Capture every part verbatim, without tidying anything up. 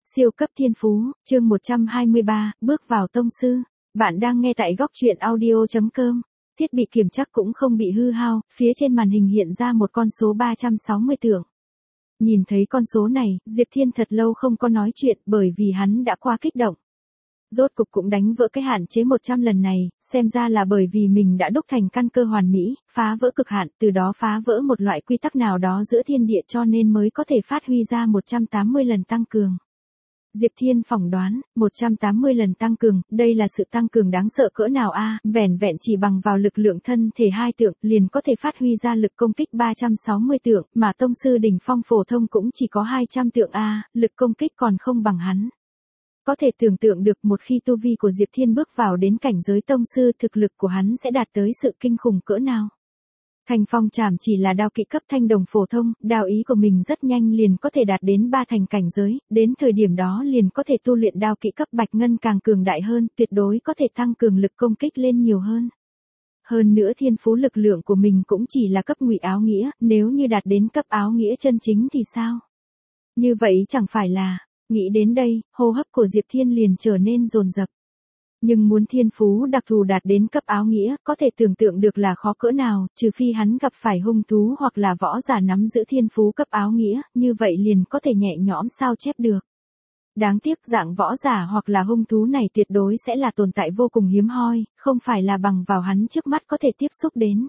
Siêu cấp thiên phú, chương một trăm hai mươi ba, bước vào tông sư. Bạn đang nghe tại góc truyện audio chấm com. Thiết bị kiểm chắc cũng không bị hư hao, phía trên màn hình hiện ra một con số ba trăm sáu mươi tượng. Nhìn thấy con số này, Diệp Thiên thật lâu không có nói chuyện bởi vì hắn đã quá kích động. Rốt cục cũng đánh vỡ cái hạn chế một trăm lần này, xem ra là bởi vì mình đã đúc thành căn cơ hoàn mỹ, phá vỡ cực hạn, từ đó phá vỡ một loại quy tắc nào đó giữa thiên địa cho nên mới có thể phát huy ra một trăm tám mươi lần tăng cường. Diệp Thiên phỏng đoán, một trăm tám mươi lần tăng cường, đây là sự tăng cường đáng sợ cỡ nào a, vẻn vẹn chỉ bằng vào lực lượng thân thể hai tượng, liền có thể phát huy ra lực công kích ba trăm sáu mươi tượng, mà tông sư đỉnh phong phổ thông cũng chỉ có hai trăm tượng a, lực công kích còn không bằng hắn. Có thể tưởng tượng được một khi tu vi của Diệp Thiên bước vào đến cảnh giới tông sư, thực lực của hắn sẽ đạt tới sự kinh khủng cỡ nào. Thành phong trảm chỉ là đao kỵ cấp thanh đồng phổ thông, đao ý của mình rất nhanh liền có thể đạt đến ba thành cảnh giới, đến thời điểm đó liền có thể tu luyện đao kỵ cấp bạch ngân càng cường đại hơn, tuyệt đối có thể tăng cường lực công kích lên nhiều hơn. Hơn nữa thiên phú lực lượng của mình cũng chỉ là cấp ngụy áo nghĩa, nếu như đạt đến cấp áo nghĩa chân chính thì sao? Như vậy chẳng phải là, nghĩ đến đây, hô hấp của Diệp Thiên liền trở nên dồn dập. Nhưng muốn thiên phú đặc thù đạt đến cấp áo nghĩa, có thể tưởng tượng được là khó cỡ nào, trừ phi hắn gặp phải hung thú hoặc là võ giả nắm giữ thiên phú cấp áo nghĩa, như vậy liền có thể nhẹ nhõm sao chép được. Đáng tiếc dạng võ giả hoặc là hung thú này tuyệt đối sẽ là tồn tại vô cùng hiếm hoi, không phải là bằng vào hắn trước mắt có thể tiếp xúc đến.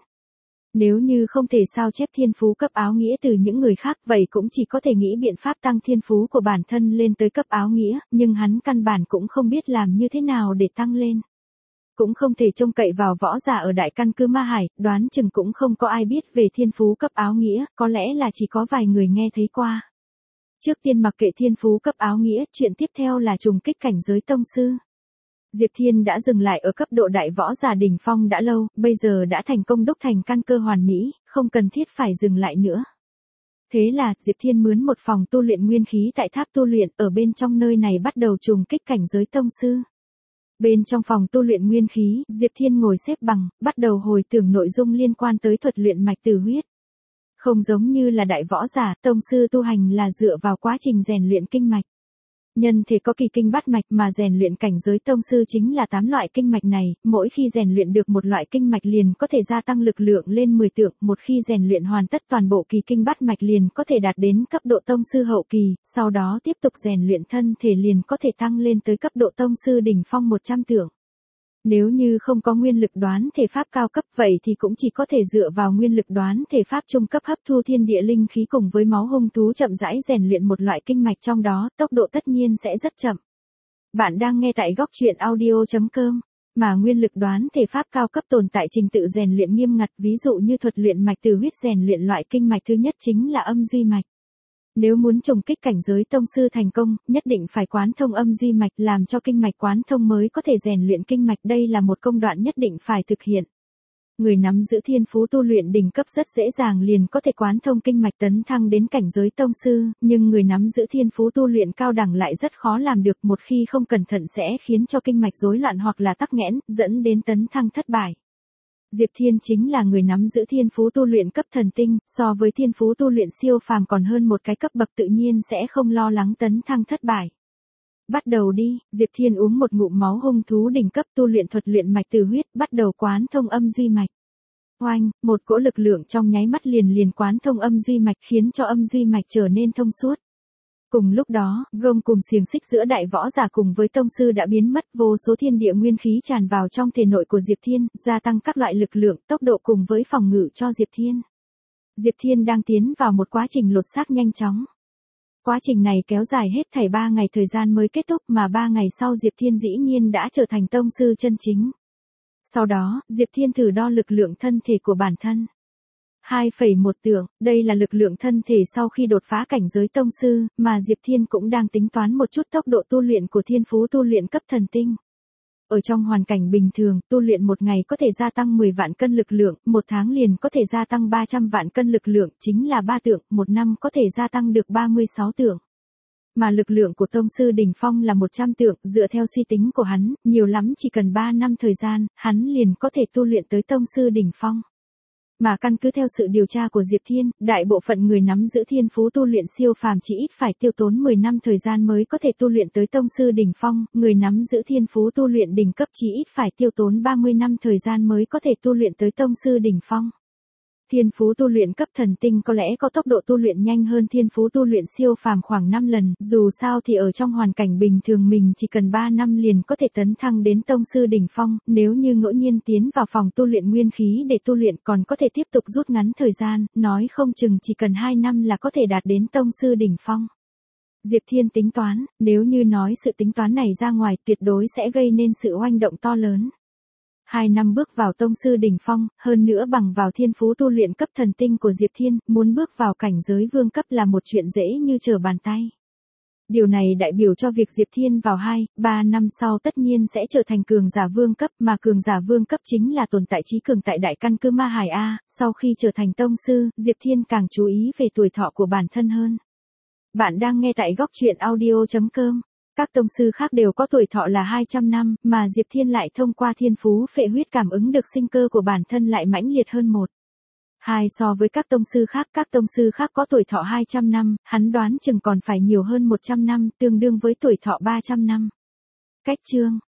Nếu như không thể sao chép thiên phú cấp áo nghĩa từ những người khác, vậy cũng chỉ có thể nghĩ biện pháp tăng thiên phú của bản thân lên tới cấp áo nghĩa, nhưng hắn căn bản cũng không biết làm như thế nào để tăng lên. Cũng không thể trông cậy vào võ giả ở đại căn cứ Ma Hải, đoán chừng cũng không có ai biết về thiên phú cấp áo nghĩa, có lẽ là chỉ có vài người nghe thấy qua. Trước tiên mặc kệ thiên phú cấp áo nghĩa, chuyện tiếp theo là trùng kích cảnh giới tông sư. Diệp Thiên đã dừng lại ở cấp độ đại võ giả đỉnh phong đã lâu, bây giờ đã thành công đúc thành căn cơ hoàn mỹ, không cần thiết phải dừng lại nữa. Thế là, Diệp Thiên mướn một phòng tu luyện nguyên khí tại tháp tu luyện, ở bên trong nơi này bắt đầu trùng kích cảnh giới tông sư. Bên trong phòng tu luyện nguyên khí, Diệp Thiên ngồi xếp bằng, bắt đầu hồi tưởng nội dung liên quan tới thuật luyện mạch tử huyết. Không giống như là đại võ giả, tông sư tu hành là dựa vào quá trình rèn luyện kinh mạch. Nhân thể có kỳ kinh bát mạch mà rèn luyện cảnh giới tông sư chính là tám loại kinh mạch này, mỗi khi rèn luyện được một loại kinh mạch liền có thể gia tăng lực lượng lên mười tượng, một khi rèn luyện hoàn tất toàn bộ kỳ kinh bát mạch liền có thể đạt đến cấp độ tông sư hậu kỳ, sau đó tiếp tục rèn luyện thân thể liền có thể tăng lên tới cấp độ tông sư đỉnh phong một trăm tượng. Nếu như không có nguyên lực đoán thể pháp cao cấp vậy thì cũng chỉ có thể dựa vào nguyên lực đoán thể pháp trung cấp hấp thu thiên địa linh khí cùng với máu hung thú chậm rãi rèn luyện một loại kinh mạch trong đó, tốc độ tất nhiên sẽ rất chậm. Bạn đang nghe tại góc truyện audio chấm com, mà nguyên lực đoán thể pháp cao cấp tồn tại trình tự rèn luyện nghiêm ngặt, ví dụ như thuật luyện mạch từ huyết rèn luyện loại kinh mạch thứ nhất chính là âm duy mạch. Nếu muốn trùng kích cảnh giới tông sư thành công, nhất định phải quán thông âm duy mạch, làm cho kinh mạch quán thông mới có thể rèn luyện kinh mạch, đây là một công đoạn nhất định phải thực hiện. Người nắm giữ thiên phú tu luyện đỉnh cấp rất dễ dàng liền có thể quán thông kinh mạch tấn thăng đến cảnh giới tông sư, nhưng người nắm giữ thiên phú tu luyện cao đẳng lại rất khó làm được, một khi không cẩn thận sẽ khiến cho kinh mạch rối loạn hoặc là tắc nghẽn, dẫn đến tấn thăng thất bại. Diệp Thiên chính là người nắm giữ thiên phú tu luyện cấp thần tinh, so với thiên phú tu luyện siêu phàm còn hơn một cái cấp bậc, tự nhiên sẽ không lo lắng tấn thăng thất bại. Bắt đầu đi, Diệp Thiên uống một ngụm máu hung thú đỉnh cấp tu luyện thuật luyện mạch từ huyết, bắt đầu quán thông âm duy mạch. Oanh, một cỗ lực lượng trong nháy mắt liền liền quán thông âm duy mạch khiến cho âm duy mạch trở nên thông suốt. Cùng lúc đó, gông cùng xiềng xích giữa đại võ giả cùng với tông sư đã biến mất, vô số thiên địa nguyên khí tràn vào trong thể nội của Diệp Thiên, gia tăng các loại lực lượng, tốc độ cùng với phòng ngự cho Diệp Thiên. Diệp Thiên đang tiến vào một quá trình lột xác nhanh chóng. Quá trình này kéo dài hết thảy ba ngày thời gian mới kết thúc, mà ba ngày sau Diệp Thiên dĩ nhiên đã trở thành tông sư chân chính. Sau đó, Diệp Thiên thử đo lực lượng thân thể của bản thân. hai phẩy một tượng, đây là lực lượng thân thể sau khi đột phá cảnh giới tông sư, mà Diệp Thiên cũng đang tính toán một chút tốc độ tu luyện của thiên phú tu luyện cấp thần tinh. Ở trong hoàn cảnh bình thường, tu luyện một ngày có thể gia tăng mười vạn cân lực lượng, một tháng liền có thể gia tăng ba trăm vạn cân lực lượng, chính là ba tượng, một năm có thể gia tăng được ba mươi sáu tượng. Mà lực lượng của tông sư đỉnh phong là một trăm tượng, dựa theo suy tính của hắn, nhiều lắm chỉ cần ba năm thời gian, hắn liền có thể tu luyện tới tông sư đỉnh phong. Mà căn cứ theo sự điều tra của Diệp Thiên, đại bộ phận người nắm giữ thiên phú tu luyện siêu phàm chỉ ít phải tiêu tốn mười năm thời gian mới có thể tu luyện tới tông sư đỉnh phong, người nắm giữ thiên phú tu luyện đỉnh cấp chỉ ít phải tiêu tốn ba mươi năm thời gian mới có thể tu luyện tới tông sư đỉnh phong. Thiên phú tu luyện cấp thần tinh có lẽ có tốc độ tu luyện nhanh hơn thiên phú tu luyện siêu phàm khoảng năm lần, dù sao thì ở trong hoàn cảnh bình thường mình chỉ cần ba năm liền có thể tấn thăng đến tông sư đỉnh phong, nếu như ngẫu nhiên tiến vào phòng tu luyện nguyên khí để tu luyện còn có thể tiếp tục rút ngắn thời gian, nói không chừng chỉ cần hai năm là có thể đạt đến tông sư đỉnh phong. Diệp Thiên tính toán, nếu như nói sự tính toán này ra ngoài tuyệt đối sẽ gây nên sự oanh động to lớn. Hai năm bước vào tông sư đỉnh phong, hơn nữa bằng vào thiên phú tu luyện cấp thần tinh của Diệp Thiên, muốn bước vào cảnh giới vương cấp là một chuyện dễ như trở bàn tay. Điều này đại biểu cho việc Diệp Thiên vào hai, ba năm sau tất nhiên sẽ trở thành cường giả vương cấp, mà cường giả vương cấp chính là tồn tại trí cường tại đại căn cứ Ma Hải A, sau khi trở thành tông sư, Diệp Thiên càng chú ý về tuổi thọ của bản thân hơn. Bạn đang nghe tại góc truyện audio chấm com. Các tông sư khác đều có tuổi thọ là hai trăm năm, mà Diệp Thiên lại thông qua thiên phú phệ huyết cảm ứng được sinh cơ của bản thân lại mãnh liệt hơn một. Hai so với các tông sư khác, các tông sư khác có tuổi thọ hai trăm năm, hắn đoán chừng còn phải nhiều hơn một trăm năm, tương đương với tuổi thọ ba trăm năm. Cách chương